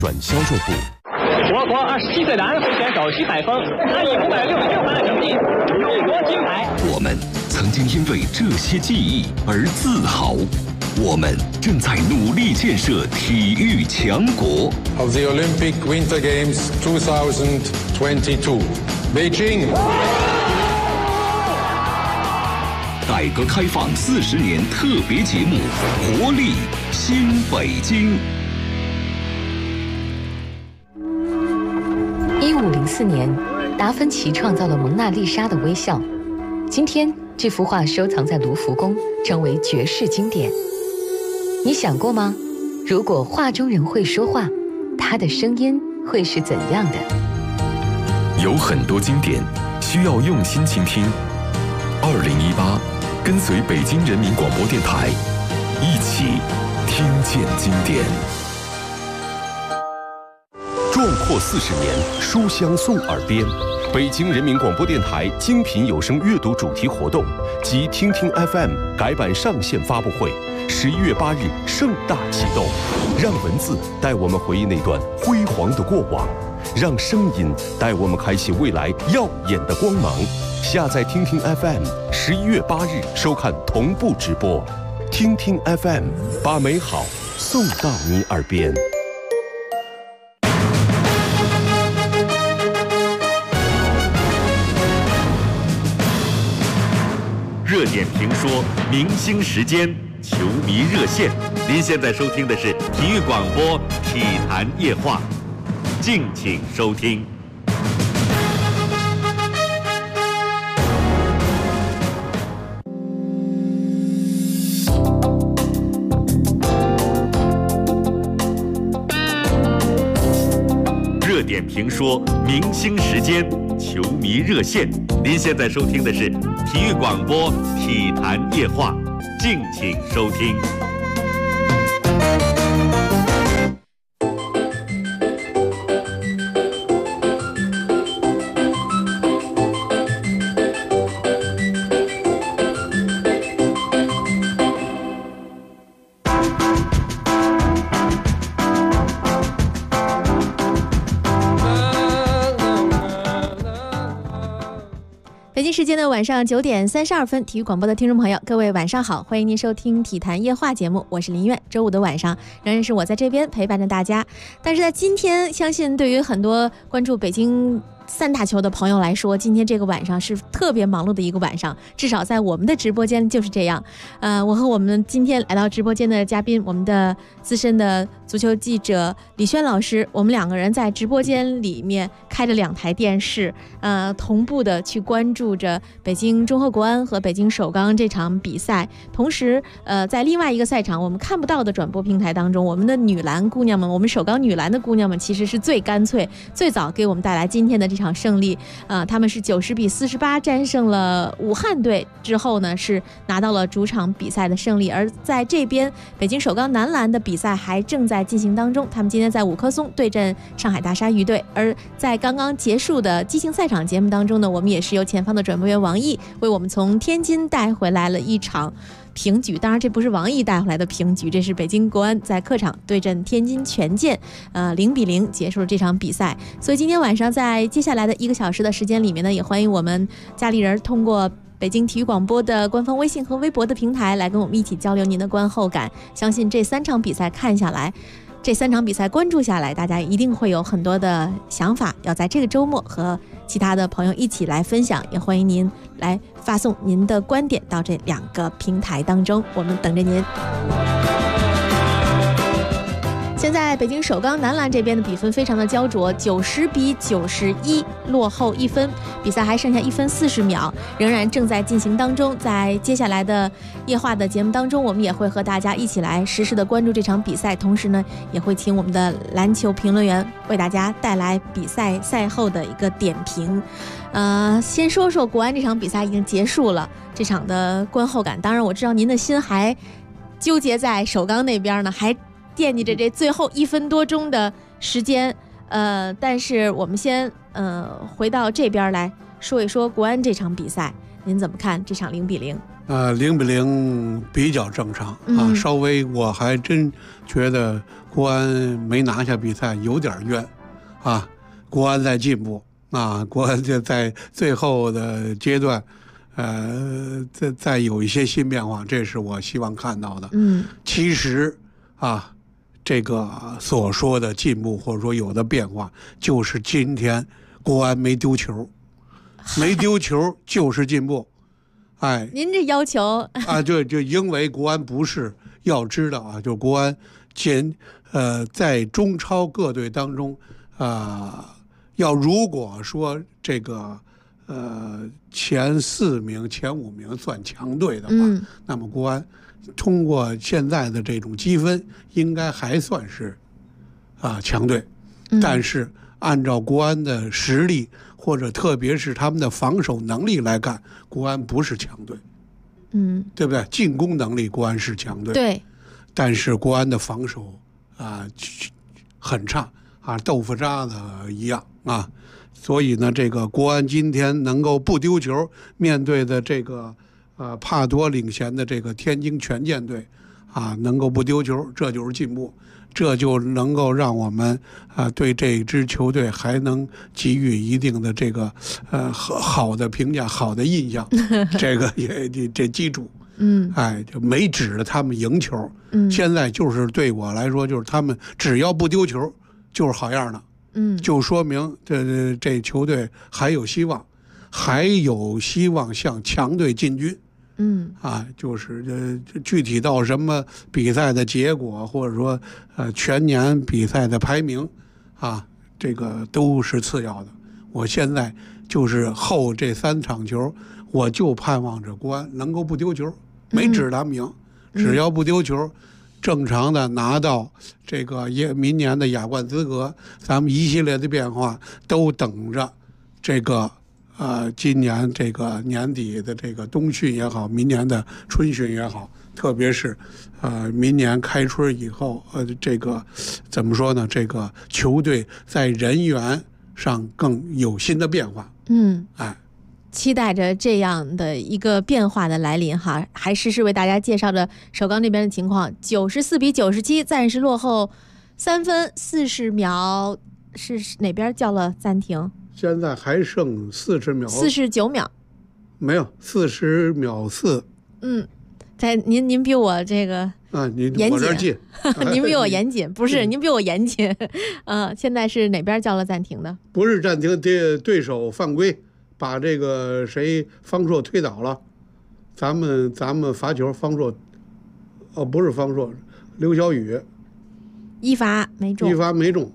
转销售部。 我国27岁的安徽选手徐海峰，他以566分的成绩勇夺金牌。 我们曾经因为这些记忆而自豪，我们正在努力建设体育强国。 Of the Olympic Winter Games 2022, Beijing. 改革开放40年特别节目《活力新北京》。 1504年，达芬奇创造了蒙娜丽莎的微笑。今天，这幅画收藏在卢浮宫，成为绝世经典。你想过吗？如果画中人会说话，他的声音会是怎样的？ 有很多经典需要用心倾听。2018，跟随北京人民广播电台，一起听见经典。 壮阔40年，书香送耳边。北京人民广播电台精品有声阅读主题活动及听听 FM 改版上线发布会，11月8日盛大启动。让文字带我们回忆那段辉煌的过往，让声音带我们开启未来耀眼的光芒。下载听听 FM，11月8日收看同步直播。听听 FM， 把美好送到你耳边。 热点评说，明星时间，球迷热线。您现在收听的是体育广播《体坛夜话》，敬请收听。热点评说，明星时间，球迷热线。您现在收听的是体育广播《体坛夜话》，敬请收听。 北京时间的晚上9点32分，体育广播的听众朋友，各位晚上好，欢迎您收听体坛夜话节目，我是林苑。周五的晚上仍然是我在这边陪伴着大家，但是在今天，相信对于很多关注北京3大球的朋友来说，今天这个晚上是特别忙碌的一个晚上，至少在我们的直播间就是这样。我和我们今天来到直播间的嘉宾，我们的资深的足球记者李轩老师，我们2个人在直播间里面开着2台电视，同步的去关注着北京中赫国安和北京首钢这场比赛。同时，在另外一个赛场我们看不到的转播平台当中，我们的女篮姑娘们，我们首钢女篮的姑娘们，其实是最干脆、最早给我们带来今天的这场胜利。他们是90比48战胜了武汉队之后呢，是拿到了主场比赛的胜利。而在这边，北京首钢男篮的比赛还正在进行当中，他们今天在五棵松对阵上海大鲨鱼队。而在刚刚结束的激情赛场节目当中呢，我们也是由前方的转播员王毅为我们从天津带回来了一场平局。当然这不是王毅带回来的平局，这是北京国安在客场对阵天津权健，0比0结束了这场比赛。所以今天晚上在接下来的1个小时的时间里面呢，也欢迎我们家里人通过北京体育广播的官方微信和微博的平台来跟我们一起交流您的观后感。相信这3场比赛看下来，这3场比赛关注下来，大家一定会有很多的想法，要在这个周末和其他的朋友一起来分享。也欢迎您来发送您的观点到这2个平台当中，我们等着您。现在北京首钢男篮这边的比分非常的焦灼，90比91落后1分，比赛还剩下1分40秒，仍然正在进行当中。在接下来的夜话的节目当中，我们也会和大家一起来实时的关注这场比赛，同时呢，也会请我们的篮球评论员为大家带来比赛赛后的一个点评。先说说国安这场比赛已经结束了，这场的观后感。当然我知道您的心还纠结在首钢那边呢，还惦记着这最后1分多钟的时间，但是我们先回到这边来说一说国安这场比赛，您怎么看这场0比0？ 0-0比较正常啊，稍微我还真觉得国安没拿下比赛有点冤啊，国安在进步啊，国安就在最后的阶段，再有一些新变化，这是我希望看到的。其实啊，这个所说的进步或者说有的变化，就是今天国安没丢球，没丢球就是进步。哎， 您这要求啊，就因为国安不是要知道啊，就国安在中超各队当中要如果说这个前4名、前5名算强队的话，那么国安通过现在的这种积分，应该还算是强队，但是按照国安的实力，或者特别是他们的防守能力来看，国安不是强队，对不对？进攻能力国安是强队， 对， 但是国安的防守很差啊，豆腐渣子一样啊。所以呢，这个国安今天能够不丢球，面对的这个帕多领衔的这个天津权健队能够不丢球，这就是进步。这就能够让我们对这支球队还能给予一定的这个好的评价、好的印象，这个也这基础。就没指着他们赢球。现在就是对我来说，就是他们只要不丢球，就是好样的。就说明这球队还有希望，还有希望向强队进军。就是具体到什么比赛的结果，或者说全年比赛的排名这个都是次要的。我现在就是后这3场球，我就盼望着国安能够不丢球，没指他们赢，只要不丢球，正常的拿到这个明年的亚冠资格，咱们一系列的变化都等着这个。今年这个年底的这个冬训也好，明年的春训也好，特别是明年开春以后，这个怎么说呢？这个球队在人员上更有新的变化。 期待着这样的一个变化的来临哈。还实时为大家介绍着首钢这边的情况，94比97，暂时落后3分40秒，是哪边叫了暂停？ 现在还剩40秒 ，49秒， 没有40秒4。 在您比我这个严谨，您比我严谨，不是您比我严谨。现在是哪边叫了暂停的？ 不是暂停，对手犯规，把这个谁方硕推倒了。咱们罚球，方硕，不是方硕，刘晓宇一罚没中。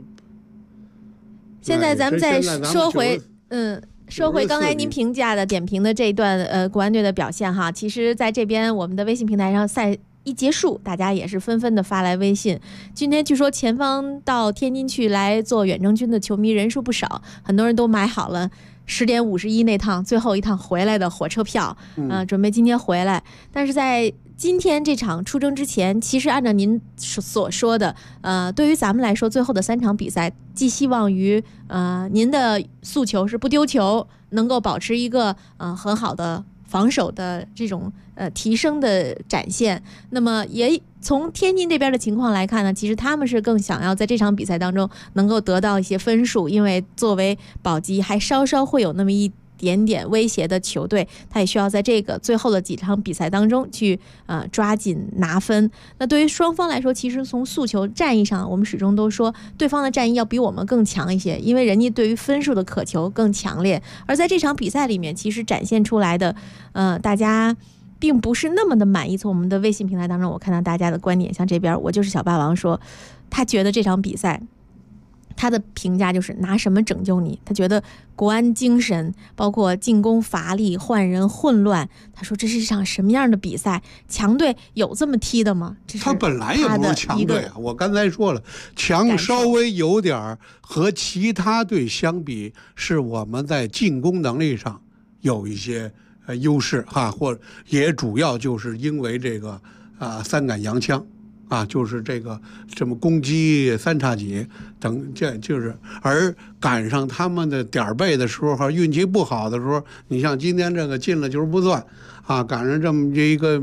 现在咱们再说回，说回刚才您点评的这一段国安队的表现哈。其实在这边我们的微信平台上，赛一结束，大家也是纷纷的发来微信。今天据说前方到天津去来做远征军的球迷人数不少，很多人都买好了10点51那趟最后一趟回来的火车票，准备今天回来。但是在今天这场出征之前，其实按照您所说的，对于咱们来说，最后的3场比赛，寄希望于您的诉求是不丢球，能够保持一个很好的防守的这种提升的展现。那么也从天津这边的情况来看呢，其实他们是更想要在这场比赛当中能够得到一些分数，因为作为保级还稍稍会有那么一点点威胁的球队，他也需要在这个最后的几场比赛当中去抓紧拿分。那对于双方来说，其实从诉求战役上，我们始终都说对方的战役要比我们更强一些，因为人家对于分数的渴求更强烈。而在这场比赛里面，其实展现出来的大家并不是那么的满意。从我们的微信平台当中，我看到大家的观点，像这边我就是小霸王说，他觉得这场比赛他的评价就是拿什么拯救你？他觉得国安精神，包括进攻乏力、换人混乱。他说这是一场什么样的比赛？强队有这么踢的吗？ 他本来也不是强队啊！我刚才说了，强稍微有点和其他队相比，是我们在进攻能力上有一些优势哈，或也主要就是因为这个3杆洋枪啊，就是这个什么攻击3叉戟等，这就是而赶上他们的点背的时候，运气不好的时候，你像今天这个进了球不算啊，赶上这么一个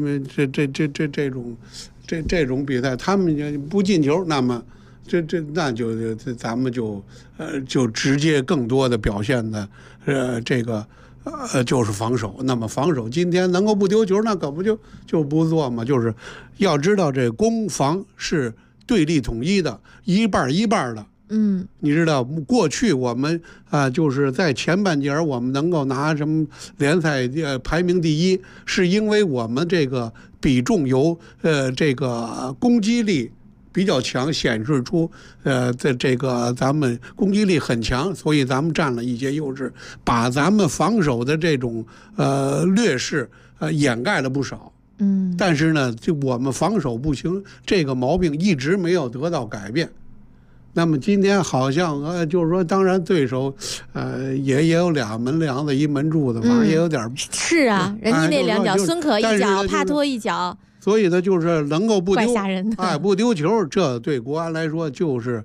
这种比赛，他们不进球，那么那就咱们就直接更多的表现的这个。就是防守，那么防守今天能够不丢球，那可不就不做嘛？就是要知道这攻防是对立统一的，一半一半的。你知道过去我们就是在前半节我们能够拿什么联赛排名第一，是因为我们这个比重由这个攻击力比较强，显示出这个咱们攻击力很强，所以咱们占了一些优势，把咱们防守的这种劣势掩盖了不少。但是呢，就我们防守不行，这个毛病一直没有得到改变。那么今天好像就是说，当然对手也有2门梁子1门柱子，反正也有点是啊，人家那2脚，孙可一脚，帕托一脚。所以呢，就是能够不丢， 怪吓人的。 不丢球，这对国安来说就是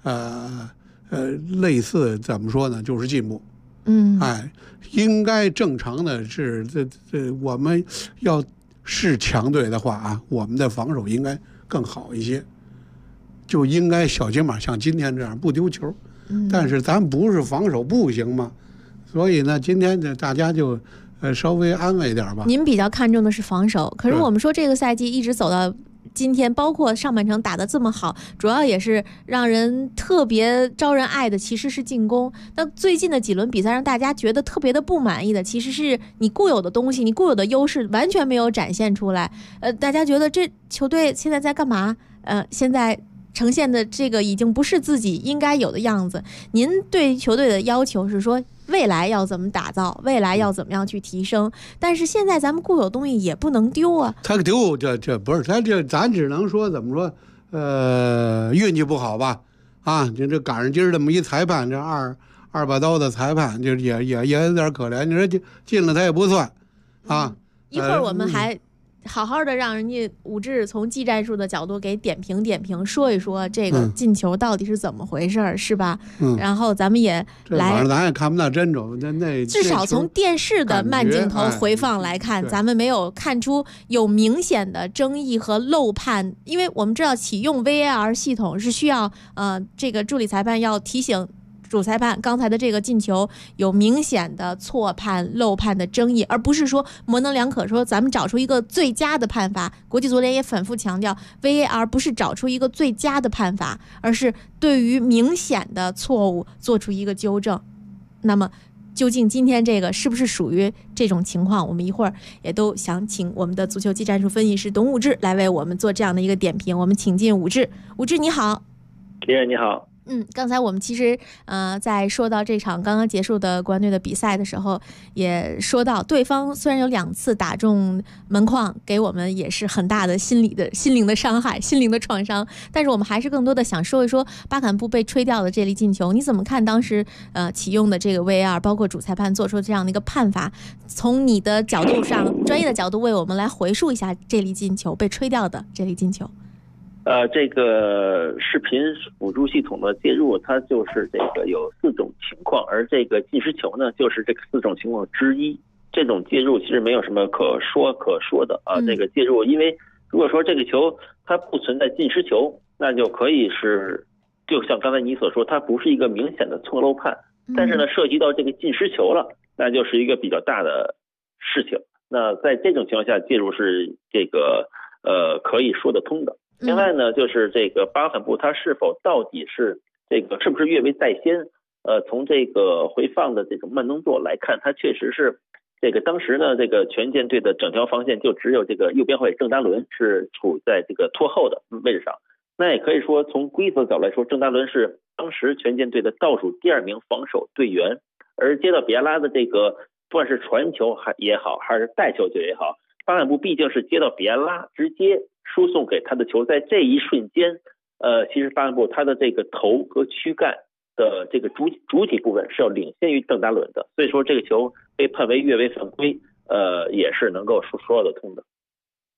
类似怎么说呢，就是进步。应该正常的是我们要是强队的话啊，我们的防守应该更好一些，就应该小起码像今天这样不丢球。但是咱不是防守不行吗？所以呢，今天大家就。稍微安慰一点吧。 您比较看重的是防守，可是我们说这个赛季一直走到今天，包括上半程打得这么好，主要也是让人特别招人爱的其实是进攻。那最近的几轮比赛让大家觉得特别的不满意的，其实是你固有的东西，你固有的优势完全没有展现出来。大家觉得这球队现在在干嘛？现在呈现的这个已经不是自己应该有的样子。您对球队的要求是说未来要怎么打造，未来要怎么样去提升，但是现在咱们固有东西也不能丢啊。 他丢这不是他咱只能说怎么说，运气不好吧？这赶上今儿这么一裁判，这二把刀的裁判，就也有点可怜。你说进了他也不算啊。 一会儿我们还好好的让人家武志从技战术的角度给点评，说一说这个进球到底是怎么回事，是吧？然后咱们也来， 咱也看不到真着， 至少从电视的慢镜头回放来看，咱们没有看出有明显的争议和漏判，因为我们知道启用 VAR 系统是需要这个助理裁判要提醒主裁判刚才的这个进球有明显的错判漏判的争议，而不是说模棱两可说咱们找出一个最佳的判罚。国际足联也反复强调 VAR 不是找出一个最佳的判罚，而是对于明显的错误做出一个纠正。那么究竟今天这个是不是属于这种情况，我们一会儿也都想请我们的足球技战术分析师董武志来为我们做这样的一个点评。我们请进武志。武志你好。 李远你好。 刚才我们其实在说到这场刚刚结束的国安队的比赛的时候，也说到对方虽然有2次打中门框，给我们也是很大的心灵的伤害、心灵的创伤，但是我们还是更多的想说一说巴坎布被吹掉的这粒进球，你怎么看当时启用的这个 VAR， 包括主裁判做出这样的一个判罚？从你的角度上，专业的角度为我们来回述一下这粒进球被吹掉的这粒进球。 这个视频辅助系统的介入，它就是这个有4种情况，而这个进失球呢，就是这个4种情况之一。这种介入其实没有什么可说的啊。这个介入，因为如果说这个球它不存在进失球，那就可以是，就像刚才你所说，它不是一个明显的错漏判。但是呢，涉及到这个进失球了，那就是一个比较大的事情。那在这种情况下，介入是这个可以说得通的。另外呢，就是这个巴坎布他是否到底是这个是不是越位在先？从这个回放的这种慢动作来看，他确实是这个当时呢，这个权健队的整条防线就只有这个右边后卫郑达伦是处在这个拖后的位置上。那也可以说，从规则角度来说，郑达伦是当时权健队的倒数第2名防守队员，而接到比亚拉的这个不管是传球也好，还是带球也好，巴坎布毕竟是接到比亚拉直接输送给他的球，在这一瞬间，其实巴坎布他的这个头和躯干的这个主体部分是要领先于郑达伦的，所以说这个球被判为越位犯规，也是能够说得通的。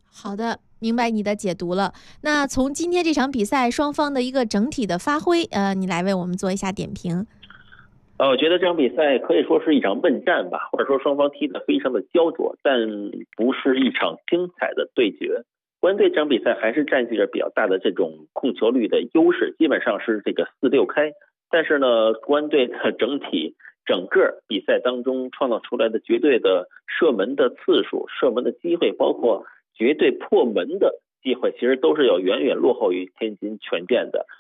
好的，明白你的解读了。那从今天这场比赛双方的一个整体的发挥，你来为我们做一下点评。 我觉得这场比赛可以说是一场问战吧，或者说双方踢得非常的焦灼，但不是一场精彩的对决。国安队这场比赛还是占据着比较大的这种控球率的优势，基本上是这个4-6开。但是呢，国安队的整个比赛当中创造出来的绝对的射门的次数、射门的机会，包括绝对破门的机会，其实都是要远远落后于天津权健的。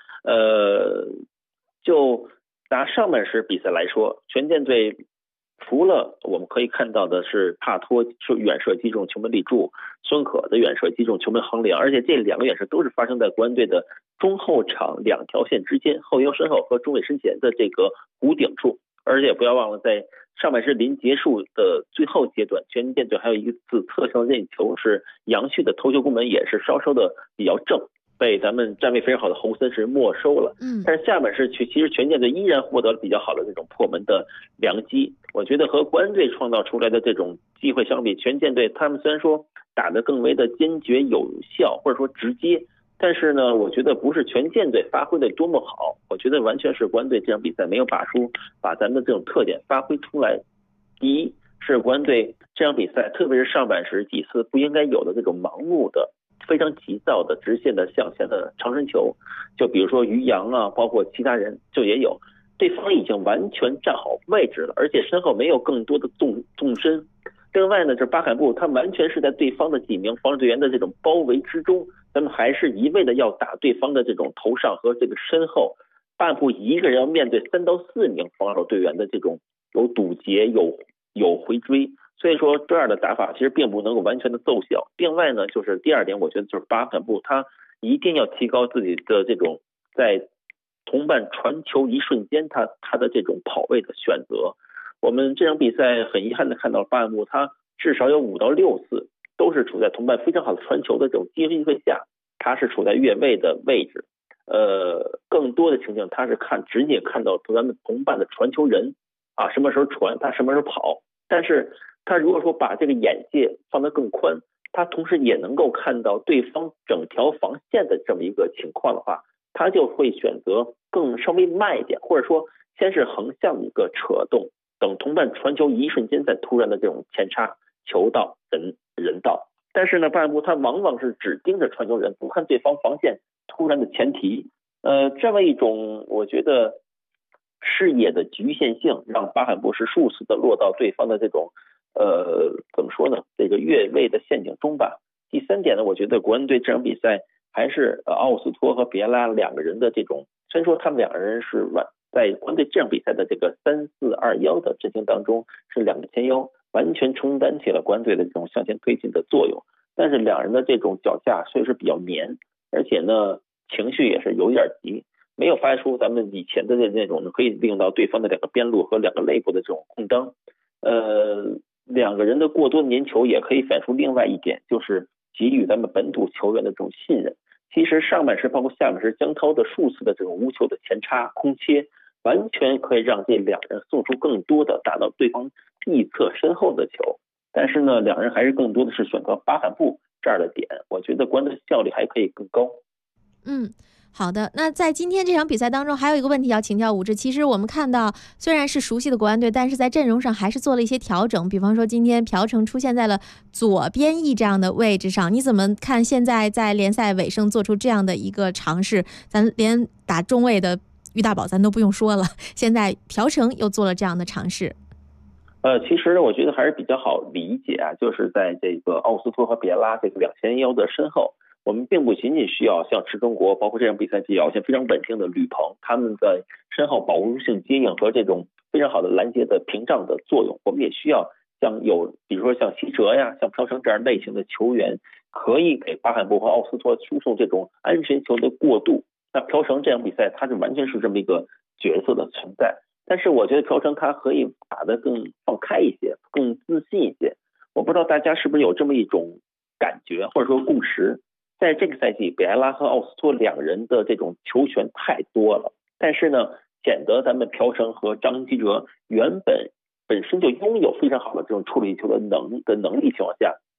就拿上半时比赛来说，权健队除了我们可以看到的是帕托远射击中球门立柱，孙可的远射击中球门横梁，而且这2个远射都是发生在国安队的中后场2条线之间，后腰身后和中卫身前的这个弧顶处。而且不要忘了，在上半时临结束的最后阶段，权健队还有一次侧向任意球是杨旭的头球攻门，也是稍稍的比较正，被咱们站位非常好的侯森是没收了。但是下半时其实权健队依然获得了比较好的这种破门的良机。我觉得和国安队创造出来的这种机会相比，权健队他们虽然说打得更为的坚决有效，或者说直接，但是呢，我觉得不是权健队发挥的多么好，我觉得完全是国安队这场比赛没有把咱们的这种特点发挥出来。第一是国安队这场比赛，特别是上半时几次不应该有的这种盲目的、非常急躁的直线的向前的长身球，就比如说于洋啊，包括其他人就也有，对方已经完全站好位置了，而且身后没有更多的纵深。另外呢，这巴坎布他完全是在对方的几名防守队员的这种包围之中，咱们还是一味的要打对方的这种头上和这个身后，巴坎布一个人要面对3到4名防守队员的这种有堵截有回追，所以说这样的打法其实并不能够完全的奏效。另外呢，就是第二点，我觉得就是巴坎布他一定要提高自己的这种在同伴传球一瞬间他的这种跑位的选择。我们这场比赛很遗憾的看到巴坎布他至少有5到6次都是处在同伴非常好的传球的这种机会下，他是处在越位的位置。更多的情景他是直接看到咱们同伴的传球人啊，什么时候传他什么时候跑。但是他如果说把这个眼界放得更宽，他同时也能够看到对方整条防线的这么一个情况的话，他就会选择更稍微慢一点，或者说先是横向一个扯动，等同伴传球一瞬间再突然的这种前插，球到人到。但是呢，巴坎布他往往是只盯着传球人，不看对方防线突然的前提。这么一种我觉得视野的局限性，让巴坎布是数次的落到对方的这种怎么说呢，这个越位的陷阱中吧。第三点呢，我觉得国安队这场比赛还是奥斯托和别拉2个人的这种，虽然说他们2个人是在国安队这场比赛的这个3-4-2-1的阵型当中是2个前腰，完全承担起了国安队的这种向前推进的作用，但是2人的这种脚下虽是比较黏，而且呢情绪也是有点急，没有发出咱们以前的那种可以利用到对方的2个边路和2个肋部的这种空当。2个人的过多的粘球也可以反映出另外一点，就是给予咱们本土球员的这种信任。其实上半时包括下半时，江涛的数次的这种无球的前插空切，完全可以让这2人送出更多的打到对方翼侧身后的球。但是呢，2人还是更多的是选择巴坎布这样的点，我觉得国安的效率还可以更高。 好的，那在今天这场比赛当中，还有一个问题要请教武志。其实我们看到，虽然是熟悉的国安队，但是在阵容上还是做了一些调整。比方说，今天朴成出现在了左边翼这样的位置上，你怎么看？现在在联赛尾声做出这样的一个尝试，咱连打中卫的于大宝咱都不用说了，现在朴成又做了这样的尝试。 其实我觉得还是比较好理解啊，就是在这个奥斯托和别拉这个2前腰的身后，我们并不仅仅需要像池中国，包括这场比赛表现非常稳定的吕鹏，他们在身后保护性接应和这种非常好的拦截的屏障的作用，我们也需要比如说像西哲呀、像朴成这样类型的球员，可以给巴坎布和奥斯托输送这种安全球的过渡。那朴成这场比赛他就完全是这么一个角色的存在，但是我觉得朴成他可以打得更放开一些，更自信一些。我不知道大家是不是有这么一种感觉或者说共识，在这个赛季比埃拉和奥斯托2人的这种球权太多了，但是呢显得咱们朴成和张继哲本身就拥有非常好的这种处理球的能力情况下，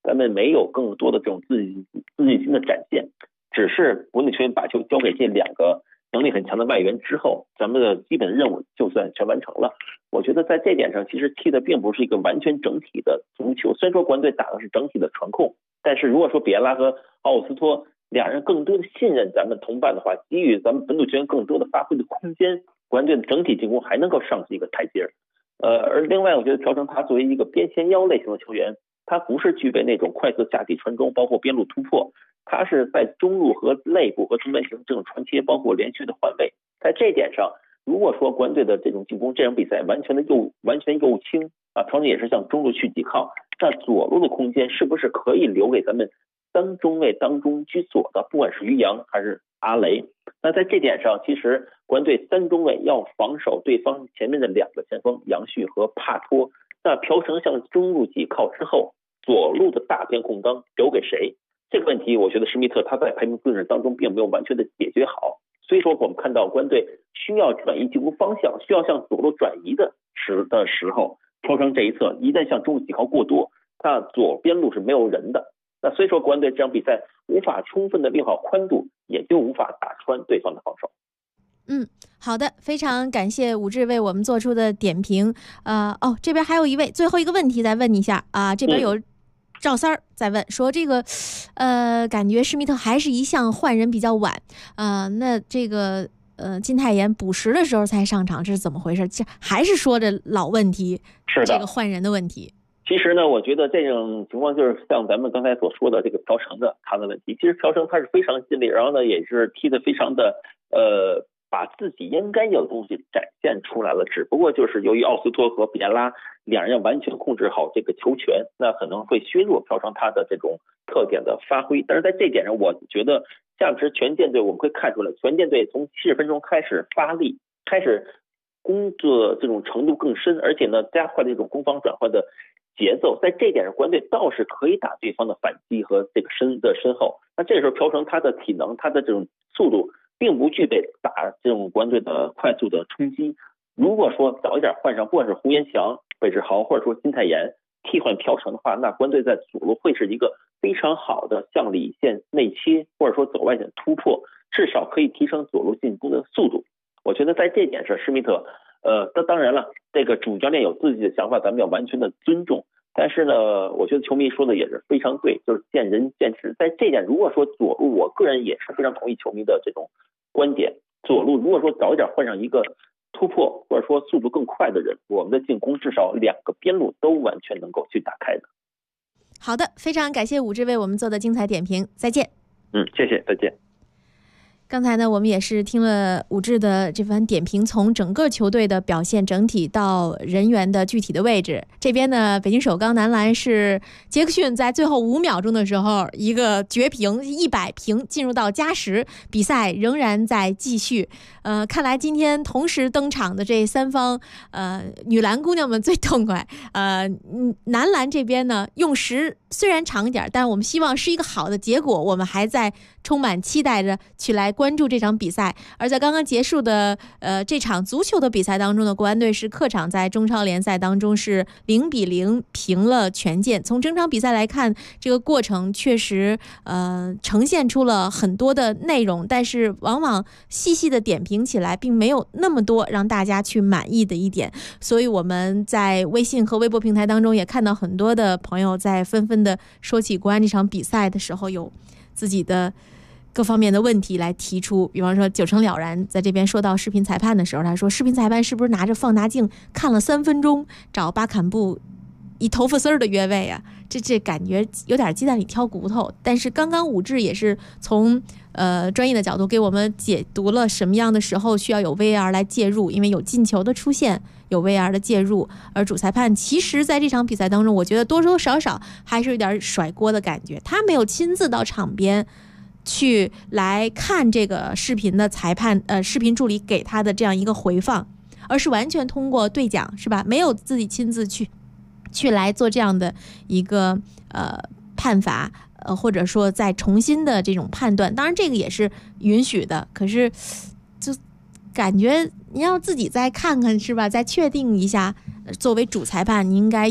咱们没有更多的这种自信心的展现，只是国内球员把球交给这2个能力很强的外援之后，咱们的基本任务就算全完成了。我觉得在这点上，其实踢的并不是一个完全整体的足球。虽然说国安队打的是整体的传控，但是如果说比埃拉和奥斯托2人更多的信任咱们同伴的话，给予咱们本土球员更多的发挥的空间，国安队的整体进攻还能够上去一个台阶。而另外，我觉得朴成他作为一个边前腰类型的球员，他不是具备那种快速下底传中，包括边路突破，他是在中路和内部和中间型这种传切，包括连续的换位。在这点上，如果说国安队的这种进攻这场比赛完全右倾啊，朴成也是向中路去抵靠，那左路的空间是不是可以留给咱们3中卫当中居左的，不管是于洋还是阿雷？那在这点上，其实国安队3中卫要防守对方前面的2个前锋杨旭和帕托，那朴成向中路抵靠之后，左路的大片空当留给谁？这个问题，我觉得施密特他在排名布置当中并没有完全的解决好。所以说，我们看到国安队需要转移进攻方向，需要向左路转移的时候，朴成这一侧一旦向中路抵靠过多，那左边路是没有人的。那所以说，国安队这场比赛无法充分的利用好宽度，也就无法打穿对方的防守。 好的，非常感谢武志为我们做出的点评。这边还有一位，最后一个问题再问一下啊，这边有赵三儿在问说这个，感觉施密特还是一向换人比较晚，那这个金泰妍补时的时候才上场，这是怎么回事？这还是说着老问题， 是的， 这个换人的问题。 其实呢，我觉得这种情况就是像咱们刚才所说的这个朴成的他的问题。其实朴成他是非常尽力，然后呢也是踢得非常的把自己应该有的东西展现出来了，只不过就是由于奥斯托和比埃拉2人要完全控制好这个球权，那可能会削弱朴成他的这种特点的发挥。但是在这点上，我觉得下支全舰队我们会看出来，全舰队从70分钟开始发力，开始工作这种程度更深，而且呢加快这种攻防转换的节奏。在这点上，国安队倒是可以打对方的反击和这个身后。那这时候朴成他的体能，他的这种速度并不具备打这种国安队的快速的冲击。如果说早一点换上，不管是胡延强、韦志豪或者说金泰妍替换朴成的话，那国安队在左路会是一个非常好的向里线内切或者说走外线突破，至少可以提升左路进攻的速度。我觉得在这点上，施密特当然了，这个主教练有自己的想法，咱们要完全的尊重。但是呢，我觉得球迷说的也是非常对，就是见仁见智。在这点，如果说左路，我个人也是非常同意球迷的这种观点。左路如果说早一点换上一个突破或者说速度更快的人，我们的进攻至少2个边路都完全能够去打开的。 好的，非常感谢武志为我们做的精彩点评，再见。 谢谢，再见。 刚才呢，我们也是听了武志的这番点评，从整个球队的表现整体到人员的具体的位置。这边呢，北京首钢男篮是杰克逊在最后5秒钟的时候一个绝平100平，进入到加时，比赛仍然在继续。看来今天同时登场的这3方，女篮姑娘们最痛快。男篮这边呢，用时虽然长一点，但我们希望是一个好的结果，我们还在充满期待着去来关注这场比赛。而在刚刚结束的这场足球的比赛当中呢，国安队是客场在中超联赛当中是0-0平了权健。从整场比赛来看，这个过程确实呈现出了很多的内容，但是往往细细的点评起来并没有那么多让大家去满意的一点。所以我们在微信和微博平台当中也看到很多的朋友在纷纷的说起国安这场比赛的时候，有自己的各方面的问题来提出。比方说九成了然在这边说到视频裁判的时候，他说视频裁判是不是拿着放大镜看了3分钟，找巴坎布一头发丝的越位啊？这感觉有点鸡蛋里挑骨头。但是刚刚武志也是从专业的角度给我们解读了什么样的时候需要有 VAR 来介入，因为有进球的出现，有 VAR 的介入。而主裁判其实在这场比赛当中，我觉得多多少少还是有点甩锅的感觉，他没有亲自到场边去来看这个视频的裁判视频助理给他的这样一个回放，而是完全通过对讲，是吧？没有自己亲自去来做这样的一个判罚，或者说再重新的这种判断。当然这个也是允许的，可是就感觉你要自己再看看，是吧？再确定一下，作为主裁判你应该有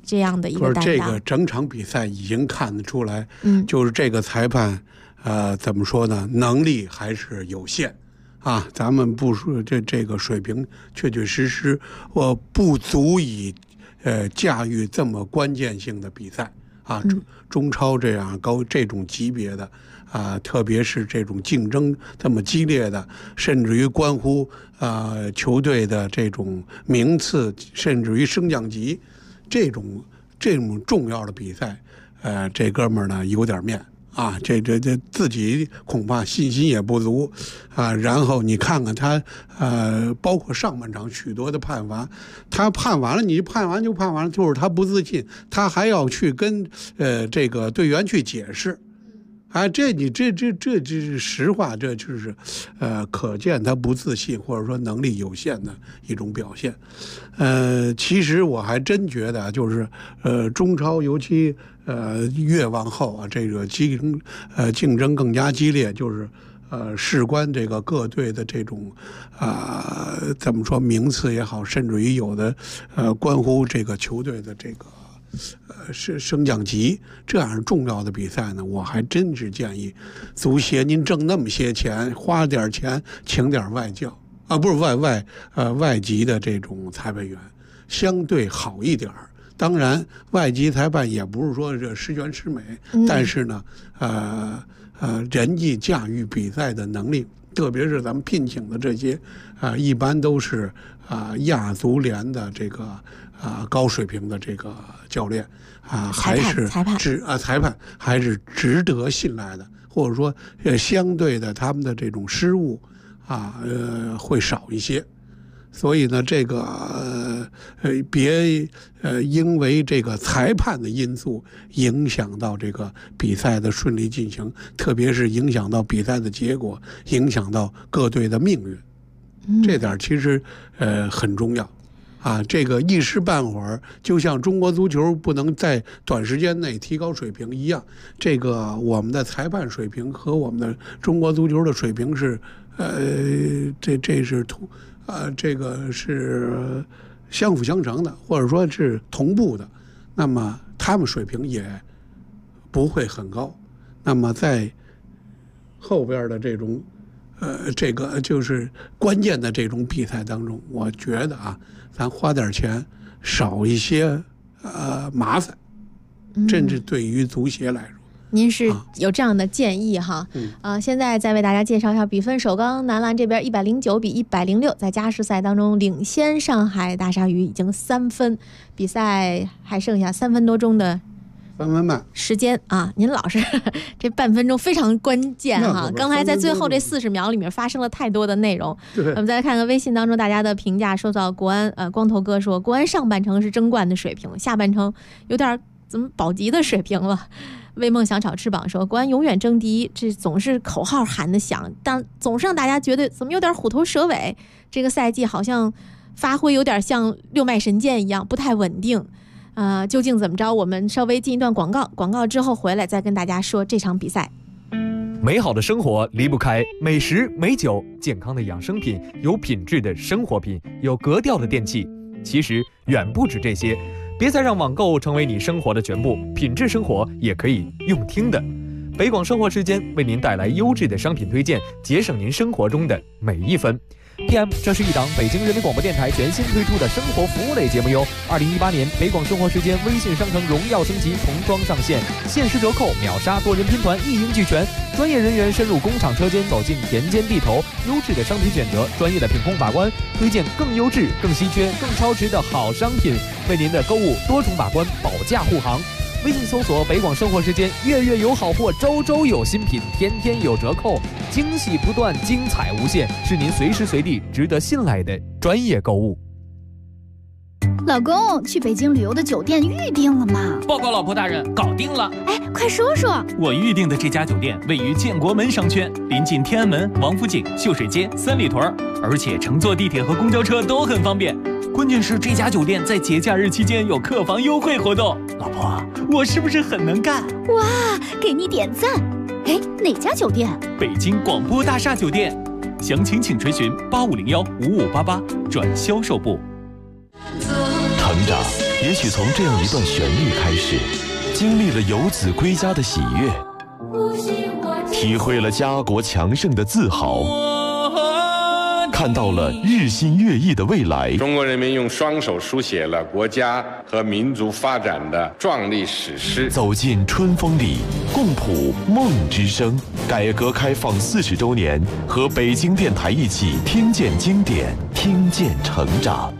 这样的一个担当。 这个整场比赛已经看得出来，就是这个裁判，怎么说呢？能力还是有限啊。咱们不说这个水平，确确实实我不足以驾驭这么关键性的比赛啊。中超这样这种级别的啊，特别是这种竞争这么激烈的，甚至于关乎球队的这种名次，甚至于升降级，这种重要的比赛，这哥们儿呢有点面啊，这自己恐怕信心也不足啊。然后你看看他包括上半场许多的判罚，他判完了，你判完就判完了，就是他不自信，他还要去跟这个队员去解释。这是实话，这就是可见他不自信或者说能力有限的一种表现。其实我还真觉得就是中超尤其越往后啊，这个竞争更加激烈，就是事关这个各队的这种怎么说名次也好，甚至于有的关乎这个球队的这个是升降级这样重要的比赛呢，我还真是建议足协您挣那么些钱，花点钱请点外教啊，不是外籍的这种裁判员，相对好一点。当然，外籍裁判也不是说这十全十美，但是呢，人家驾驭比赛的能力，特别是咱们聘请的这些一般都是亚足联的这个高水平的这个教练还是裁判还是值得信赖的，或者说相对的他们的这种失误会少一些。所以呢，这个别因为这个裁判的因素影响到这个比赛的顺利进行，特别是影响到比赛的结果，影响到各队的命运。这点其实很重要啊。这个一时半会儿，就像中国足球不能在短时间内提高水平一样，这个我们的裁判水平和我们的中国足球的水平是这是这个是相辅相成的，或者说是同步的。那么他们水平也不会很高。那么在后边的这种这个就是关键的这种比赛当中，我觉得咱花点钱少一些麻烦，甚至对于足协来说。 您是有这样的建议哈？现在再为大家介绍一下比分。首钢男篮这边109比106，在加时赛当中领先上海大鲨鱼已经3分，比赛还剩下3分多钟的 3分半时间啊！您老是这半分钟非常关键哈。刚才在最后这40秒里面发生了太多的内容。我们再看看微信当中大家的评价，说到国安，光头哥说国安上半程是争冠的水平，下半程有点怎么保级的水平了。为梦想炒翅膀说国安永远争第一，这总是口号喊得响，但总是让大家觉得怎么有点虎头蛇尾，这个赛季好像发挥有点像六脉神剑一样不太稳定。究竟怎么着，我们稍微进一段广告之后回来再跟大家说这场比赛。 美好的生活离不开美食美酒，健康的养生品，有品质的生活品，有格调的电器，其实远不止这些。别再让网购成为你生活的全部，品质生活也可以用听的。北广生活时间为您带来优质的商品推荐，节省您生活中的每一分。PM， 这是一档北京人民广播电台全新推出的生活服务类节目哟。2018年北广生活时间微信商城荣耀升级童装上线，限时折扣，秒杀多人拼团，一应俱全。专业人员深入工厂车间，走进田间地头，优质的商品选择，专业的品控把关，推荐更优质、更稀缺、更超值的好商品，为您的购物多重把关，保驾护航。微信搜索北广生活时间，月月有好货，周周有新品，天天有折扣，惊喜不断，精彩无限，是您随时随地值得信赖的专业购物。 老公，去北京旅游的酒店预定了吗？ 报告老婆大人，搞定了。 哎，快说说。 我预定的这家酒店位于建国门商圈，临近天安门、王府井、秀水街、三里屯，而且乘坐地铁和公交车都很方便。关键是这家酒店在节假日期间有客房优惠活动。老婆，我是不是很能干？ 哇，给你点赞。哎，哪家酒店？ 北京广播大厦酒店。详情请垂询8501-5588转销售部。 成长也许从这样一段旋律开始，经历了游子归家的喜悦，体会了家国强盛的自豪，看到了日新月异的未来。 中国人民用双手书写了国家和民族发展的壮丽史诗。 走进春风里，共谱梦之声。改革开放40周年，和北京电台一起听见经典，听见成长。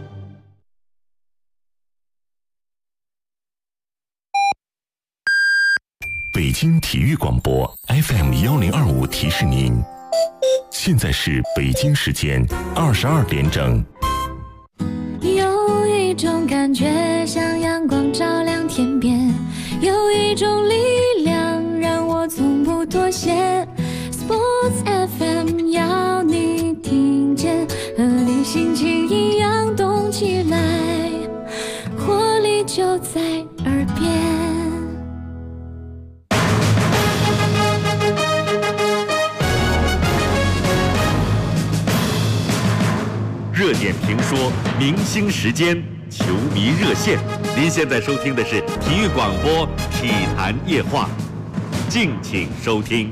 北京体育广播 FM1025提示您，现在是北京时间22点整。 有一种感觉像阳光照亮天边，有一种力量让我从不妥协。 Sports FM 要你听见，和你心情一样动起来，活力就在耳边。 热点评说，明星时间，球迷热线。您现在收听的是体育广播《体坛夜话》，敬请收听。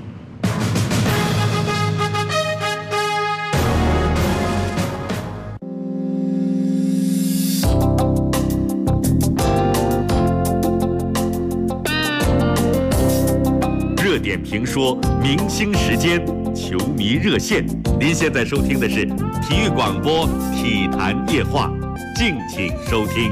热点评说，明星时间，球迷热线。您现在收听的是体育广播《体坛夜话》，敬请收听。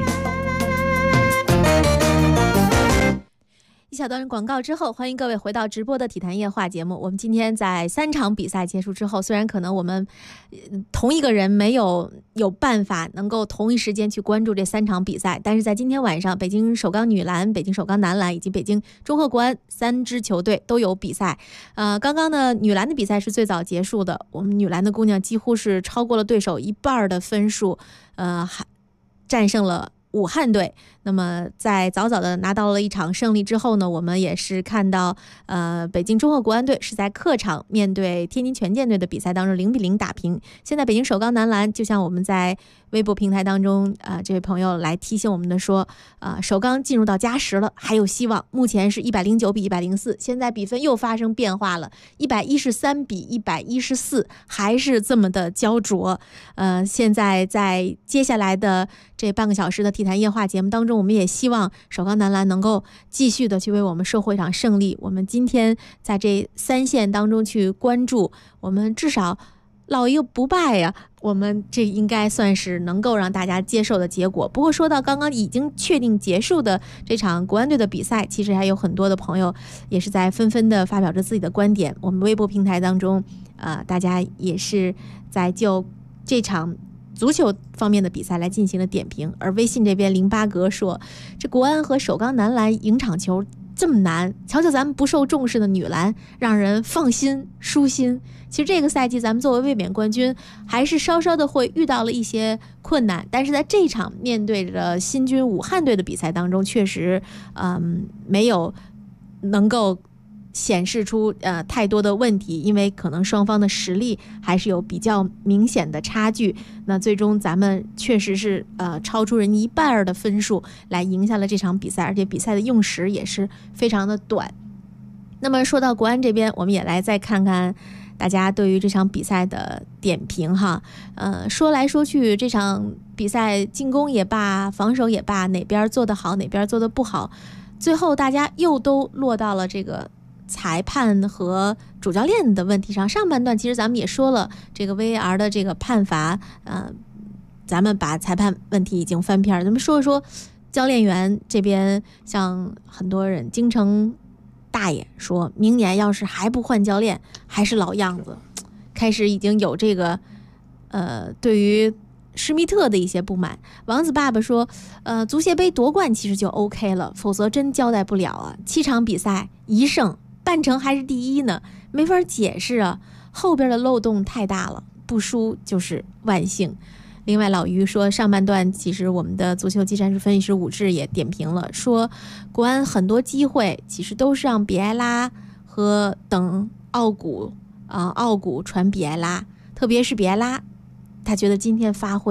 一小段广告之后，欢迎各位回到直播的体坛夜话节目。我们今天在3场比赛结束之后，虽然可能我们同一个人没有办法能够同一时间去关注这3场比赛，但是在今天晚上，北京首钢女篮、北京首钢男篮以及北京中赫国安3支球队都有比赛。刚刚呢，女篮的比赛是最早结束的，我们女篮的姑娘几乎是超过了对手1半的分数，战胜了武汉队。那么在早早的拿到了一场胜利之后呢，我们也是看到北京中赫国安队是在客场面对天津权健队的比赛当中0-0打平。现在北京首钢男篮就像我们在微博平台当中这位朋友来提醒我们的说，首钢进入到加时了，还有希望。目前是109比104，现在比分又发生变化了，113比114，还是这么的焦灼。现在在接下来的这半个小时的体坛夜话节目当中，我们也希望首钢男篮能够继续的去为我们收获一场胜利。我们今天在这3线当中去关注，我们至少落一个不败呀，我们这应该算是能够让大家接受的结果。不过说到刚刚已经确定结束的这场国安队的比赛，其实还有很多的朋友也是在纷纷的发表着自己的观点。我们微博平台当中大家也是在就这场足球方面的比赛来进行了点评。而微信这边08格说，这国安和首钢男篮赢场球这么难，瞧瞧咱们不受重视的女篮，让人放心舒心。其实这个赛季咱们作为卫冕冠军还是稍稍的会遇到了一些困难，但是在这场面对着新军武汉队的比赛当中，确实没有能够显示出太多的问题，因为可能双方的实力还是有比较明显的差距。那最终咱们确实是超出人1半的分数来赢下了这场比赛，而且比赛的用时也是非常的短。那么说到国安这边，我们也来再看看大家对于这场比赛的点评哈。说来说去，这场比赛进攻也罢，防守也罢，哪边做得好，哪边做得不好，最后大家又都落到了这个裁判和主教练的问题上。上半段其实咱们也说了，这个 VAR 的这个判罚，咱们把裁判问题已经翻篇。咱们说一说教练员这边，像很多人京城大爷说，明年要是还不换教练，还是老样子，开始已经有这个对于施密特的一些不满。王子爸爸说，足协杯夺冠其实就 OK 了，否则真交代不了啊！7场比赛1胜，半程还是第1呢，没法解释啊！后边的漏洞太大了，不输就是万幸。另外老于说，上半段其实我们的足球技战术分析师武志也点评了，说国安很多机会其实都是让比埃拉和等奥古传比埃拉，特别是比埃拉，他觉得今天发挥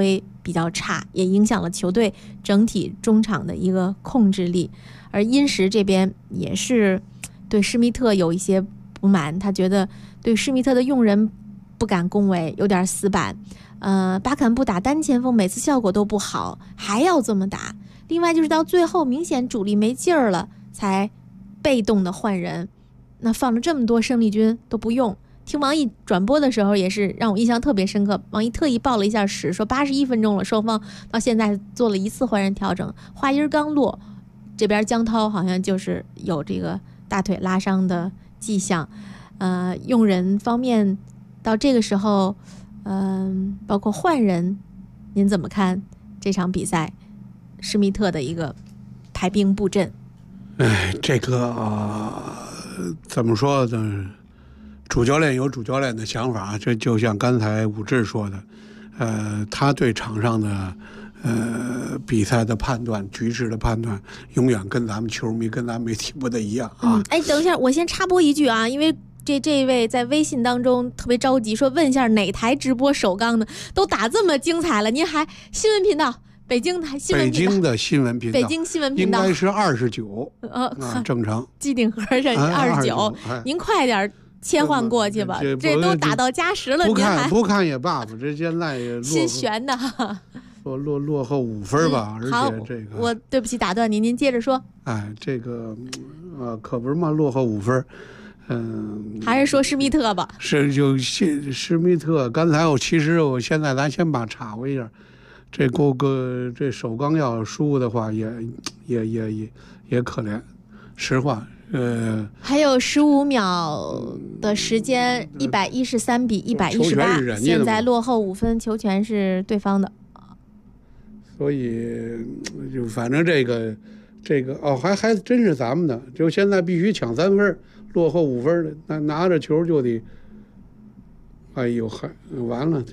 比较差，也影响了球队整体中场的一个控制力。而因什这边也是对施密特有一些不满，他觉得对施密特的用人不敢恭维，有点死板。巴坎布打单前锋每次效果都不好，还要这么打。另外就是到最后明显主力没劲儿了，才被动的换人。那放了这么多生力军都不用。听王毅转播的时候也是让我印象特别深刻，王毅特意报了一下时，说81分钟了，双方到现在做了1次换人调整。话音刚落，这边江涛好像就是有这个大腿拉伤的迹象。用人方面到这个时候，包括换人，您怎么看这场比赛施密特的一个排兵布阵？ 这个怎么说呢？主教练有主教练的想法，这就像刚才武志说的，他对场上的比赛的判断、局势的判断，永远跟咱们球迷、跟咱们媒体不太一样啊。 等一下，我先插播一句啊，因为这一位在微信当中特别着急，说问一下哪台直播首钢的，都打这么精彩了，您还新闻频道？北京台新闻频道， 北京的新闻频道， 北京新闻频道应该是29，正常。 机顶盒是29，您快点切换过去吧，这都打到加时了， 不看也罢吧，这现在也心悬的， 落后5分吧，而且这个我对不起打断您，您接着说。 这个可不是嘛，落后5分。 还是说施密特吧。 就施密特，刚才其实我现在咱先把插回一下，这首钢要输的话也可怜，实话。 还有15秒的时间，113比118，现在落后5分，球权是对方的。 所以就反正这个还真是咱们的，就现在必须抢3分，落后5分的，那拿着球就得，哎呦还完了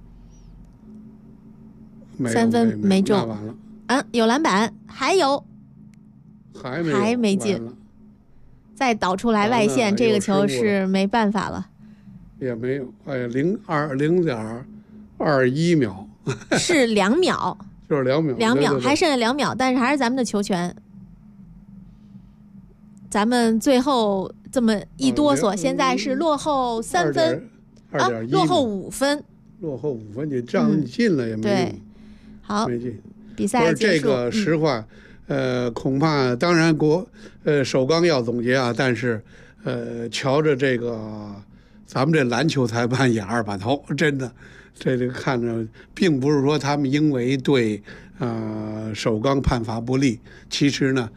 ，3分没中， 完了有篮板，还没进，再导出来外线，这个球是没办法了。 也没有0.21秒， 是2秒， 就是2秒，2 秒，还剩下2秒，但是还是咱们的球权。咱们最后这么一哆嗦，现在是落后3分，落后5分， 你这样进了也没用。 对，好， 没进。 比赛结束。 这个实话，恐怕当然首钢要总结啊，但是瞧着这个咱们这篮球裁判也2把头，真的，这个看着并不是说他们因为对首钢判罚不利，其实呢。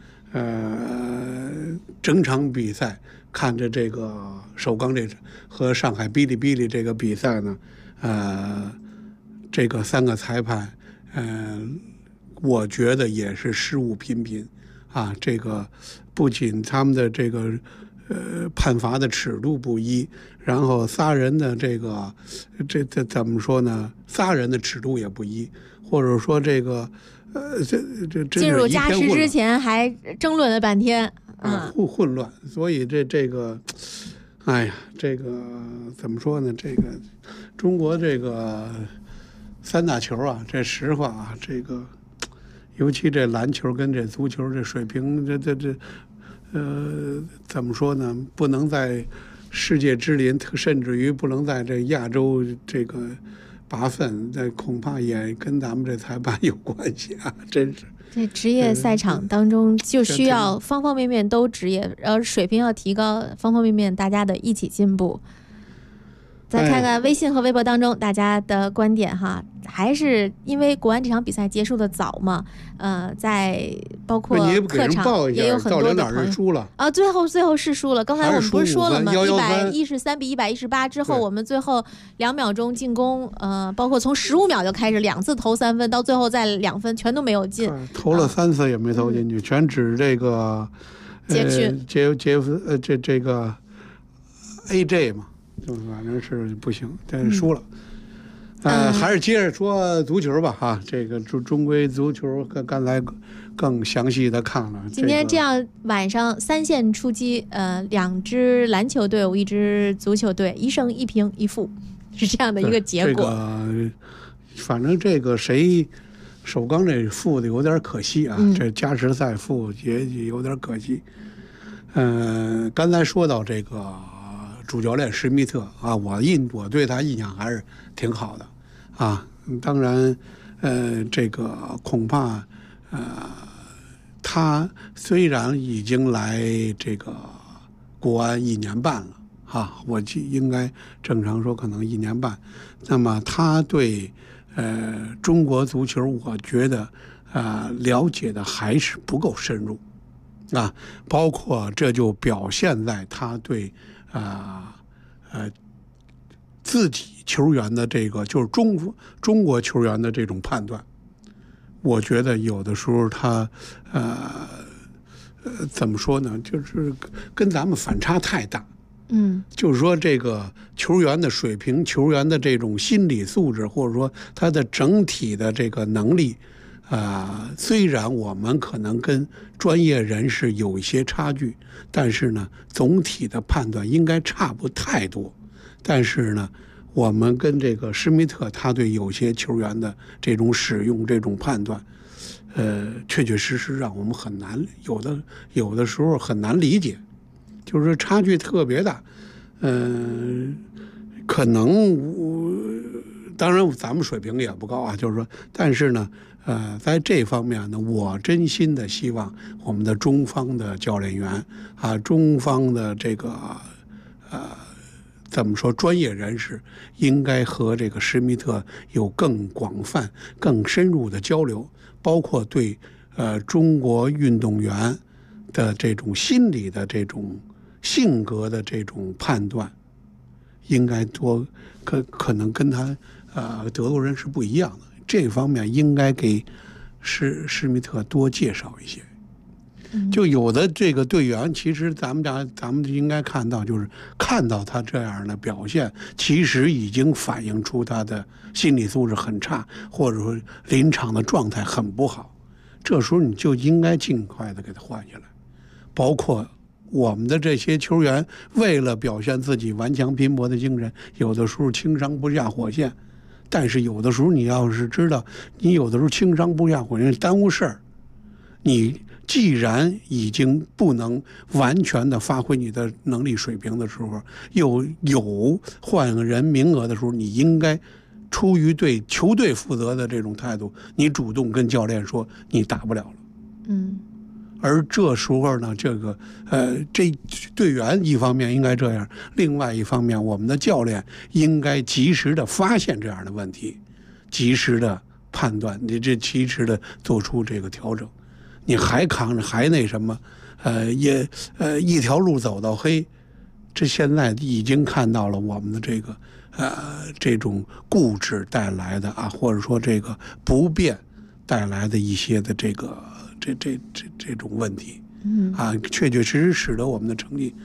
整场比赛看着这个首钢和上海哔哩哔哩这个比赛呢，这个3个裁判，我觉得也是失误频频啊。这个不仅他们的这个判罚的尺度不一，然后仨人的这怎么说呢？仨人的尺度也不一，或者说这个。这进入加时之前还争论了半天， 混乱，所以这个，哎呀，这个怎么说呢？这个中国这个3大球啊，这实话啊，这个尤其这篮球跟这足球这水平，怎么说呢？不能在世界之林，甚至于不能在这亚洲这个。拔分，这恐怕也跟咱们这裁判有关系啊！真是， 在职业赛场当中就需要方方面面都职业，水平要提高，方方面面大家的一起进步。再看看微信和微博当中大家的观点哈，还是因为国安这场比赛结束的早嘛，在包括客场也有很多的朋友输了啊，最后是输了。刚才我们不是说了吗？113比118之后，我们最后2秒钟进攻，包括从15秒就开始2次投3分，到最后再2分全都没有进， 投了3次也没投进去，全指这个杰克逊这个 AJ 嘛。就反正是不行，但是输了。还是接着说足球吧哈，这个中规足球刚才更详细的看了。 今天这样晚上3线出击，2支篮球队伍，1支足球队，1胜1平1负，是这样的一个结果。 反正这个谁首钢这负的有点可惜啊，这加时赛负也有点可惜。刚才说到这个主教练施密特啊，我对他印象还是挺好的啊。当然，这个恐怕他虽然已经来这个国安1年半了啊，我应该正常说可能1年半，那么他对中国足球，我觉得了解的还是不够深入啊，包括这就表现在他对自己球员的这个就是中国球员的这种判断，我觉得有的时候他怎么说呢，就是跟咱们反差太大。就是说这个球员的水平，球员的这种心理素质，或者说他的整体的这个能力，虽然我们可能跟专业人士有一些差距，但是呢，总体的判断应该差不太多。但是呢，我们跟这个施密特，他对有些球员的这种使用、这种判断，确确实实让我们很难，有的时候很难理解。就是差距特别大，可能当然咱们水平也不高啊，就是说，但是呢，在这方面呢，我真心的希望我们的中方的教练员啊，中方的这个怎么说专业人士，应该和这个施密特有更广泛、更深入的交流，包括对中国运动员的这种心理的这种性格的这种判断，应该多可能跟他德国人是不一样的。这方面应该给施密特多介绍一些。就有的这个队员，其实咱们应该看到，就是看到他这样的表现，其实已经反映出他的心理素质很差，或者说临场的状态很不好。这时候你就应该尽快的给他换下来，包括我们的这些球员为了表现自己顽强拼搏的精神，有的时候轻伤不下火线。但是有的时候你要是知道，你有的时候轻伤不下火线耽误事儿，你既然已经不能完全的发挥你的能力水平的时候，又有换人名额的时候，你应该出于对球队负责的这种态度，你主动跟教练说你打不了了。而这时候呢，这个这队员一方面应该这样，另外一方面我们的教练应该及时的发现这样的问题，及时的判断，你这及时的做出这个调整。你还扛着还那什么，一条路走到黑，这现在已经看到了我们的这个这种固执带来的啊，或者说这个不变带来的一些的这个这种问题，确确实实使得我们的成绩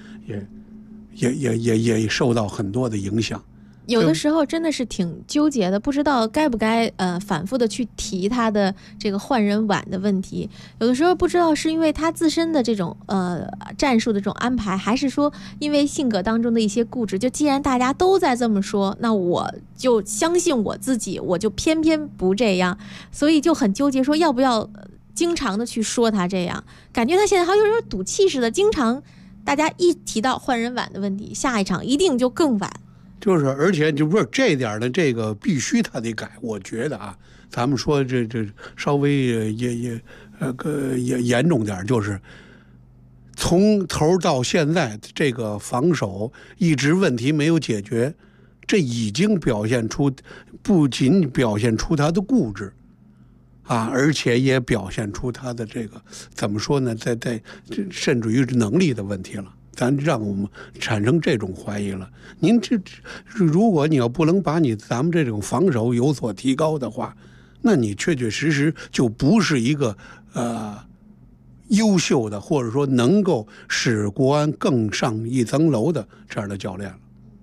也受到很多的影响。 有的时候真的是挺纠结的，不知道该不该反复的去提他的这个换人晚的问题。有的时候不知道是因为他自身的这种战术的这种安排，还是说因为性格当中的一些固执。就既然大家都在这么说，那我就相信我自己，我就偏偏不这样，所以就很纠结，说要不要经常的去说他这样。感觉他现在好像有点赌气似的，经常大家一提到换人晚的问题，下一场一定就更晚。 就是，而且就不是这点的这个必须他得改，我觉得啊，咱们说这稍微也严重点，就是从头到现在这个防守一直问题没有解决，这已经不仅表现出他的固执啊，而且也表现出他的这个怎么说呢，在甚至于能力的问题了。咱让我们产生这种怀疑了。您如果你要不能把咱们这种防守有所提高的话，那你确确实实就不是一个优秀的，或者说能够使国安更上一层楼的这样的教练了。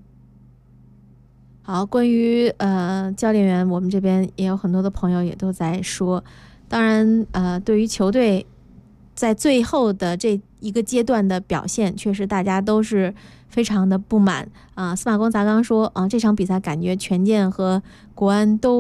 好，关于教练员，我们这边也有很多的朋友也都在说，当然对于球队在最后的这一个阶段的表现，确实大家都是非常的不满啊。司马光砸缸说这场比赛感觉权健和国安都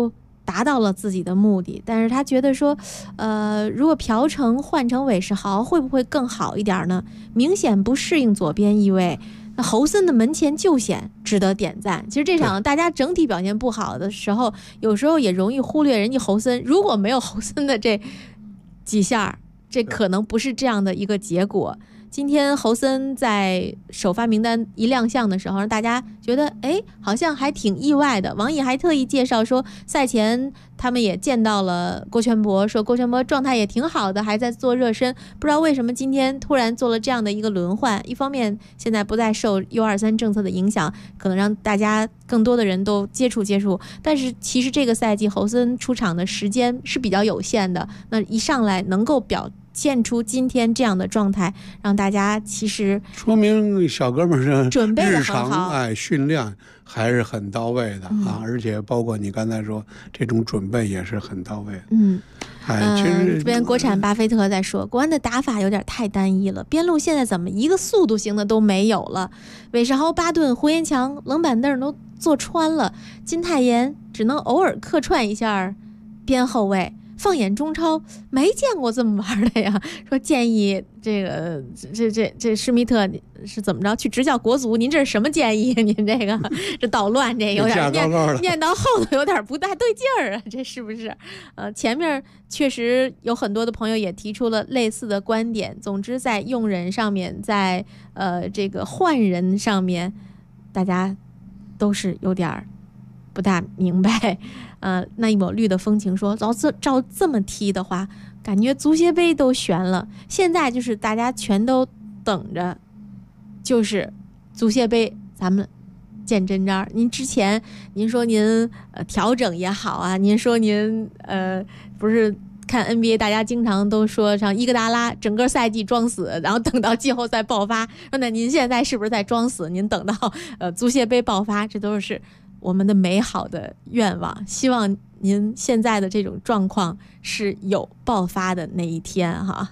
达到了自己的目的，但是他觉得说，如果朴成换成韦世豪会不会更好一点呢？明显不适应左边翼位。那侯森的门前救险值得点赞。其实这场大家整体表现不好的时候，有时候也容易忽略人家侯森。如果没有侯森的这几下，这可能不是这样的一个结果。今天侯森在首发名单一亮相的时候，让大家觉得好像还挺意外的。王毅还特意介绍说，赛前他们也见到了郭全博，说郭全博状态也挺好的，还在做热身。不知道为什么今天突然做了这样的一个轮换，一方面现在不再受 U23 政策的影响，可能让大家更多的人都接触，但是其实这个赛季侯森出场的时间是比较有限的，那一上来能够表现出今天这样的状态，让大家其实说明小哥们是准备得日很好， 常训练还是很到位的而且包括你刚才说这种准备也是很到位的。其实这边国产巴菲特在说，国安的打法有点太单一了，边路现在怎么一个速度型的都没有了？韦世豪、巴顿、胡延强冷板凳都坐穿了，金泰妍只能偶尔客串一下边后卫。放眼中超，没见过这么玩的呀。说建议这施密特是怎么着去执教国足？您这是什么建议？您这个这捣乱，这有点念到后头有点不太对劲儿啊，这是不是？前面确实有很多的朋友也提出了类似的观点。总之，在用人上面，在这个换人上面，大家都是有点不大明白。那一抹绿的风情说，照这么踢的话，感觉足协杯都悬了。现在就是大家全都等着，就是足协杯咱们见真章。您之前您说您调整也好啊，您说您不是看 NBA 大家经常都说像伊戈达拉整个赛季装死，然后等到季后赛爆发。说那您现在是不是在装死？您等到足协杯爆发，这都是我们的美好的愿望，希望您现在的这种状况是有爆发的那一天哈。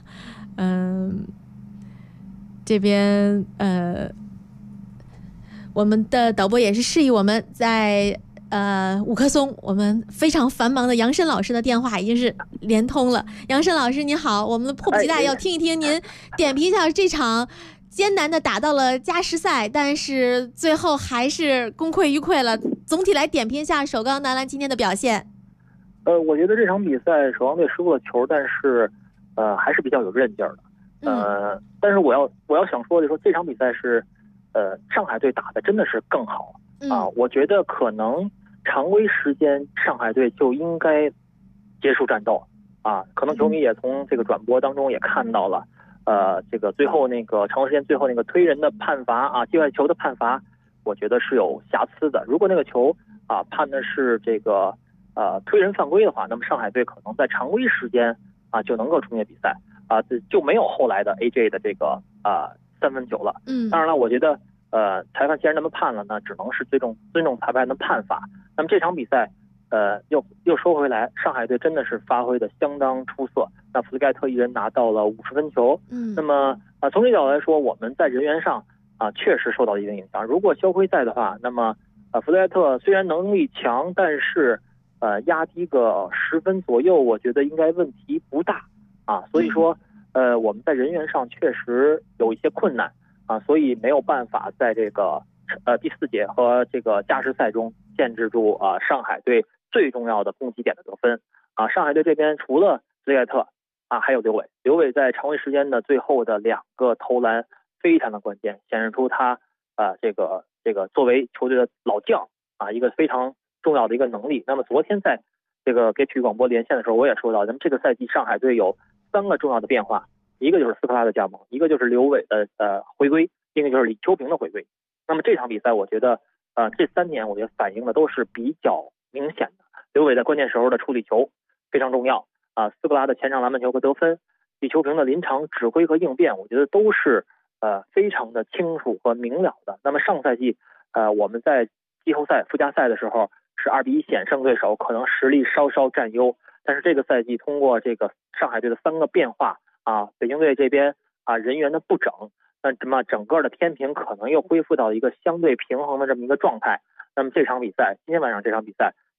这边我们的导播也是示意我们在五棵松，我们非常繁忙的杨申老师的电话已经是连通了。杨申老师您好，我们迫不及待要听一听您点评一下这场艰难的打到了加时赛，但是最后还是功亏一篑了。总体来点评一下首钢男篮今天的表现。 我觉得这场比赛首钢队输了球，但是还是比较有韧劲儿的。但是我要想说的说，这场比赛是上海队打的真的是更好我觉得可能常规时间上海队就应该结束战斗可能球迷也从这个转播当中也看到了。这个最后那个长时间最后那个推人的判罚界外球的判罚，我觉得是有瑕疵的。如果那个球判的是这个推人犯规的话，那么上海队可能在常规时间就能够冲击比赛就没有后来的 AJ 的这个3分球了。当然了，我觉得裁判既然那么判了呢，只能是尊重裁判的判罚。那么这场比赛又说回来，上海队真的是发挥的相当出色。那弗里盖特一人拿到了50分球。那么从这角度来说，我们在人员上确实受到一定影响。如果肖辉在的话，那么弗里盖特虽然能力强，但是压低个10分左右，我觉得应该问题不大所以说我们在人员上确实有一些困难所以没有办法在这个第4节和这个加时赛中限制住上海队最重要的攻击点的得分上海队这边除了弗里盖特还有刘伟在常规时间的最后的2个投篮非常的关键，显示出他这个作为球队的老将一个非常重要的一个能力。那么昨天在这个给体育广播连线的时候，我也说到，咱们这个赛季上海队有3个重要的变化，一个就是斯科拉的加盟，一个就是刘伟的回归，另一个就是李秋平的回归。那么这场比赛我觉得这3年我觉得反映的都是比较明显的。刘伟在关键时候的处理球非常重要斯科拉的前场篮板球和得分，李秋平的临场指挥和应变，我觉得都是非常的清楚和明了的。那么上赛季我们在季后赛附加赛的时候是2-1险胜对手，可能实力稍稍占优，但是这个赛季通过这个上海队的3个变化北京队这边人员的不整，那么整个的天平可能又恢复到一个相对平衡的这么一个状态。那么这场比赛今天晚上这场比赛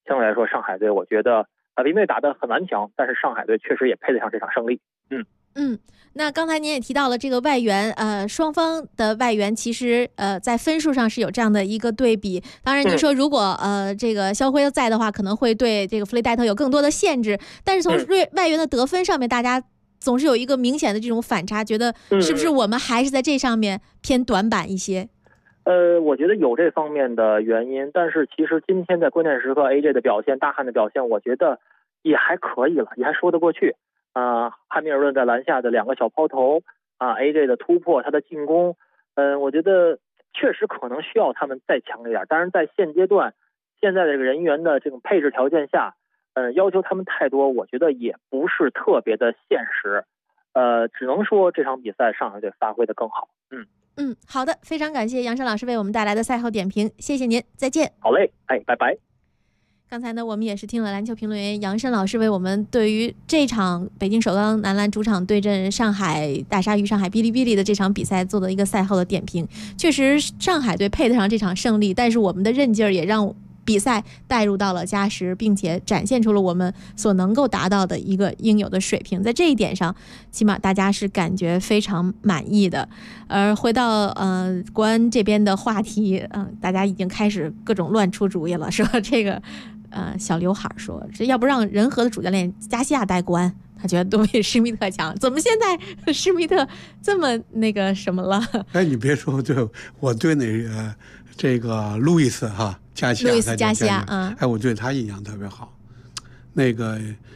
相对来说，上海队我觉得北京队打得很顽强，但是上海队确实也配得上这场胜利。 那刚才您也提到了这个外援，双方的外援其实在分数上是有这样的一个对比。当然，您说如果这个肖辉在的话，可能会对这个弗雷戴特有更多的限制。但是从外援的得分上面，大家总是有一个明显的这种反差，觉得是不是我们还是在这上面偏短板一些？ 我觉得有这方面的原因，但是其实今天在关键时刻 AJ 的表现，大汉的表现，我觉得也还可以了，也还说得过去。汉密尔顿在篮下的2个小抛投，AJ 的突破，他的进攻，我觉得确实可能需要他们再强一点。当然，在现阶段，现在的这个人员的这种配置条件下，要求他们太多，我觉得也不是特别的现实。只能说这场比赛上海队发挥的更好。 好的，非常感谢杨胜老师为我们带来的赛后点评，谢谢您，再见。 好嘞，拜拜。 刚才呢，我们也是听了篮球评论员杨胜老师为我们对于这场北京首钢男篮主场对阵上海大鲨鱼上海哔哩哔哩的这场比赛做的一个赛后的点评。确实，上海队配得上这场胜利，但是我们的韧劲儿也让比赛带入到了加时，并且展现出了我们所能够达到的一个应有的水平。在这一点上，起码大家是感觉非常满意的。而回到国安这边的话题，大家已经开始各种乱出主意了，说这个小刘海说，这要不让仁和的主教练加西亚带国安，他觉得都比施密特强。怎么现在施密特这么那个什么了？ 你别说，我对那个这个路易斯加西亚，我对他印象特别好。那个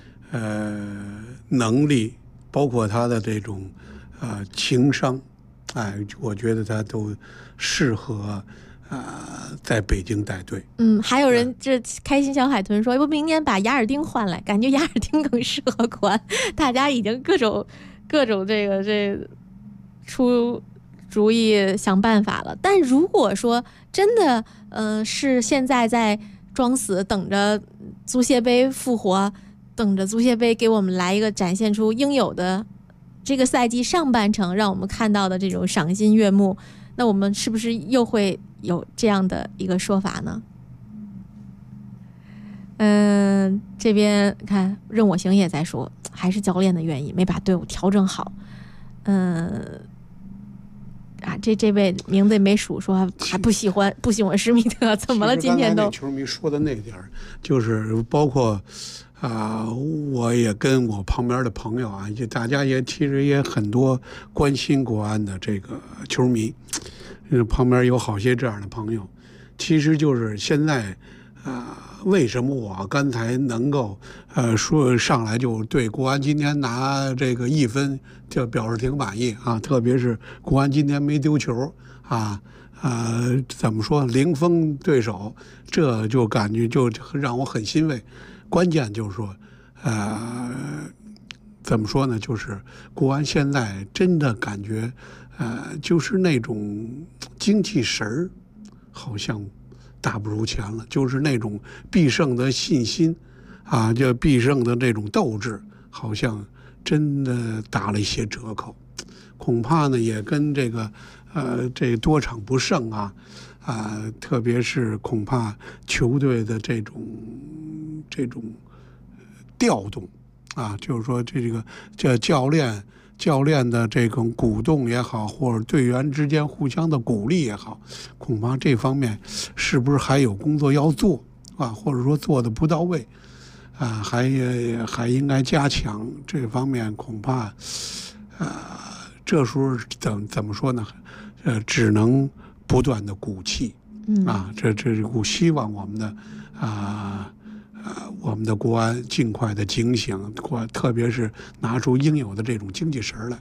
能力，包括他的这种情商，我觉得他都适合在北京带队。 还有人这开心小海豚说，要不明年把雅尔丁换来，感觉雅尔丁更适合国安。大家已经各种这出主意想办法了。但如果说真的是现在在装死等着足协杯复活，等着足协杯给我们来一个展现出应有的这个赛季上半程让我们看到的这种赏心悦目，那我们是不是又会有这样的一个说法呢？这边看任我行也在说，还是教练的原因，没把队伍调整好。这位名字也没数，说还不喜欢施密特，怎么了？今天都球迷说的那点儿，就是包括我也跟我旁边的朋友就大家也其实也很多关心国安的这个球迷，旁边有好些这样的朋友。其实就是现在为什么我刚才能够说上来就对国安今天拿这个1分就表示挺满意特别是国安今天没丢球怎么说零封对手，这就感觉就让我很欣慰。关键就是说怎么说呢，就是国安现在真的感觉就是那种精气神儿好像大不如前了，就是那种必胜的信心就必胜的这种斗志好像真的打了一些折扣。恐怕呢也跟这个多场不胜特别是恐怕球队的这种调动就是说这教练的这种鼓动也好，或者队员之间互相的鼓励也好，恐怕这方面是不是还有工作要做或者说做的不到位还应该加强这方面。恐怕这时候怎么说呢？只能不断的鼓气这鼓希望我们的国安尽快的警醒，特别是拿出应有的这种精气神来。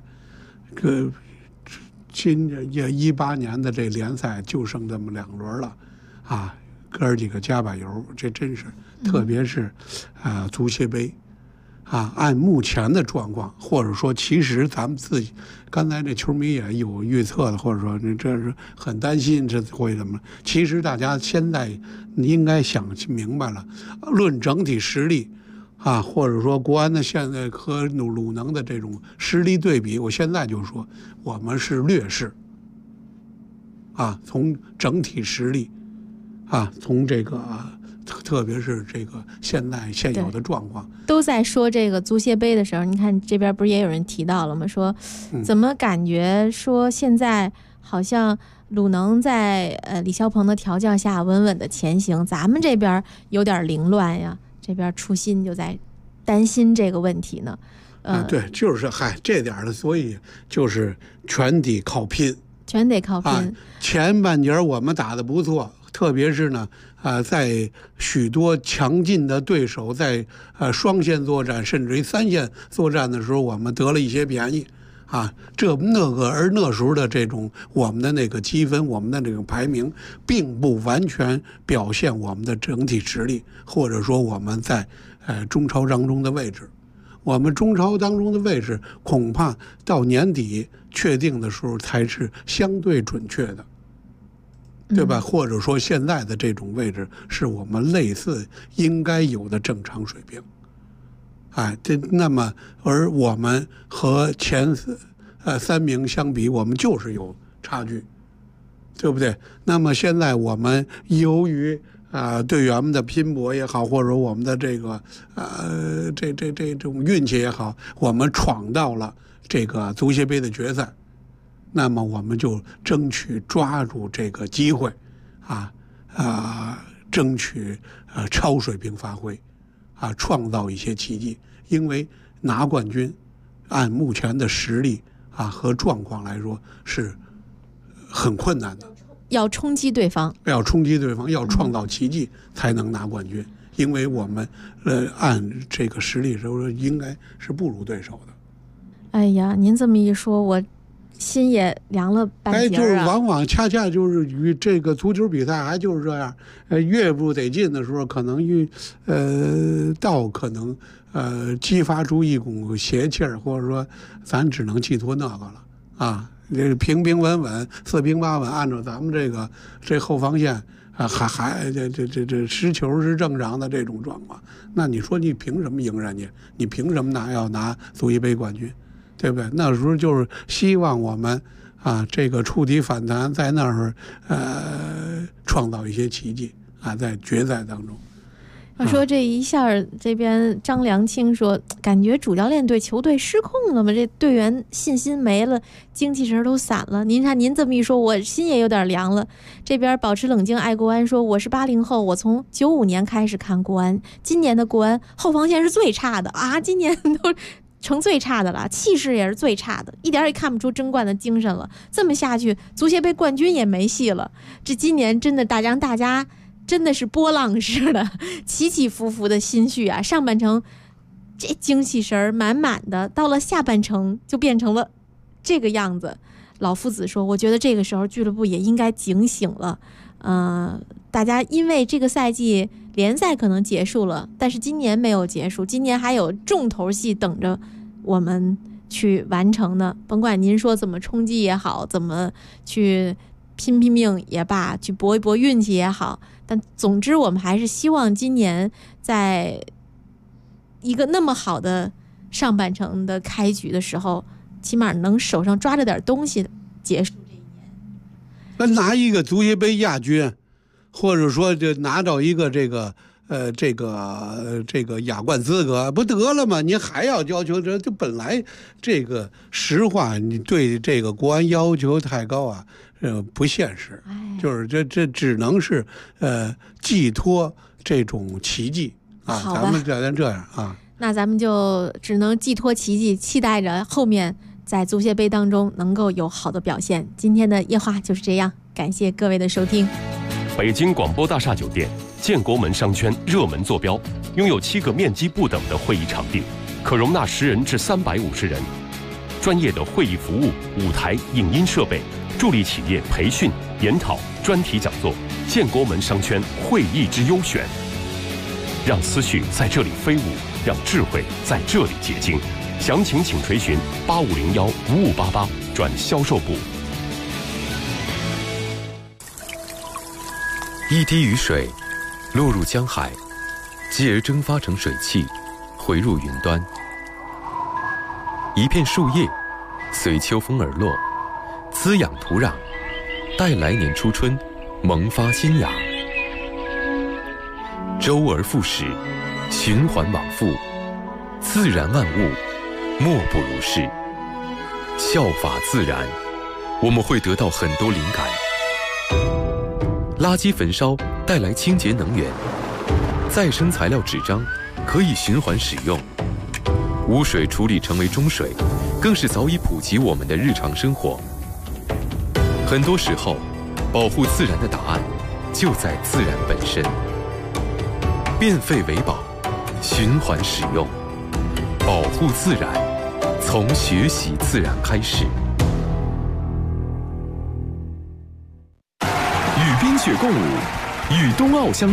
今年18年的这联赛就剩这么2轮了哥几个加把油，这真是，特别是足协杯按目前的状况，或者说其实咱们自己刚才这球迷也有预测的，或者说这是很担心这会怎么，其实大家现在应该想明白了，论整体实力或者说国安的现在和鲁能的这种实力对比，我现在就说我们是劣势从整体实力从这个特别是这个现有的状况。 都在说这个足协杯的时候，你看这边不是也有人提到了吗？说怎么感觉说现在好像鲁能在李霄鹏的调教下稳稳的前行，咱们这边有点凌乱呀，这边初心就在担心这个问题呢。 对，就是这点的，所以就是全得靠拼。前半节我们打得不错，特别是呢，在许多强劲的对手在双线作战甚至于3线作战的时候，我们得了一些便宜而那时候的这种我们的那个积分，我们的这个排名，并不完全表现我们的整体实力，或者说我们在中超当中的位置。我们中超当中的位置恐怕到年底确定的时候才是相对准确的，对吧？或者说现在的这种位置是我们类似应该有的正常水平。那么而我们和前3名相比，我们就是有差距，对不对？那么现在我们由于队员们的拼搏也好，或者我们的这个这种运气也好，我们闯到了这个足协杯的决赛，那么我们就争取抓住这个机会，争取超水平发挥，创造一些奇迹。因为拿冠军，按目前的实力和状况来说是很困难的。 要冲击对方， 要创造奇迹才能拿冠军。因为我们按这个实力说应该是不如对手的。 哎呀，您这么一说，我心也凉了半截就是往往恰恰就是与这个足球比赛还就是这样，越不得劲的时候，可能可能激发出一股邪气儿，或者说咱只能寄托那个了平平稳稳4平8稳，按照咱们这后防线这失球是正常的这种状况，那你说你凭什么赢人家？你凭什么要拿足协杯冠军？对不对？那时候就是希望我们这个触底反弹，在那儿创造一些奇迹在决赛当中。 要说这一下，这边张良清说，感觉主教练对球队失控了吗？这队员信心没了，精气神都散了。您看您这么一说，我心也有点凉了。这边保持冷静爱国安说，我是80后，我从95年开始看国安，今年的国安后防线是最差的今年都成最差的了，气势也是最差的，一点也看不出争冠的精神了。这么下去，足协杯冠军也没戏了。这今年真的让大家真的是波浪式的起起伏伏的心绪上半程这精气神满满的，到了下半程就变成了这个样子。老夫子说，我觉得这个时候俱乐部也应该警醒了。大家因为这个赛季联赛可能结束了，但是今年没有结束，今年还有重头戏等着我们去完成呢。甭管您说怎么冲击也好，怎么去拼命也罢，去搏一搏运气也好，但总之我们还是希望今年在一个那么好的上半程的开局的时候，起码能手上抓着点东西结束这一年。 那拿一个足协杯亚军，或者说就拿到一个这个亚冠资格不得了吗？您还要要求这本来这个实话，你对这个国安要求太高不现实。就是这只能是寄托这种奇迹咱们这样那咱们就只能寄托奇迹，期待着后面在足协杯当中能够有好的表现。今天的夜话就是这样，感谢各位的收听。 北京广播大厦酒店建国门商圈热门坐标，拥有7个面积不等的会议场地，可容纳10人至350人。专业的会议服务、舞台、影音设备，助力企业培训、研讨、专题讲座。建国门商圈会议之优选，让思绪在这里飞舞，让智慧在这里结晶。详情请垂询8501-5588转销售部。 一滴雨水落入江海，继而蒸发成水汽，回入云端。一片树叶随秋风而落，滋养土壤，待来年初春萌发新芽。 周而复始，循环往复，自然万物莫不如是。效法自然，我们会得到很多灵感。垃圾焚烧带来清洁能源，再生材料纸张可以循环使用，污水处理成为中水，更是早已普及我们的日常生活。很多时候，保护自然的答案就在自然本身。变废为宝，循环使用，保护自然，从学习自然开始。 与冰雪共舞，与冬奥相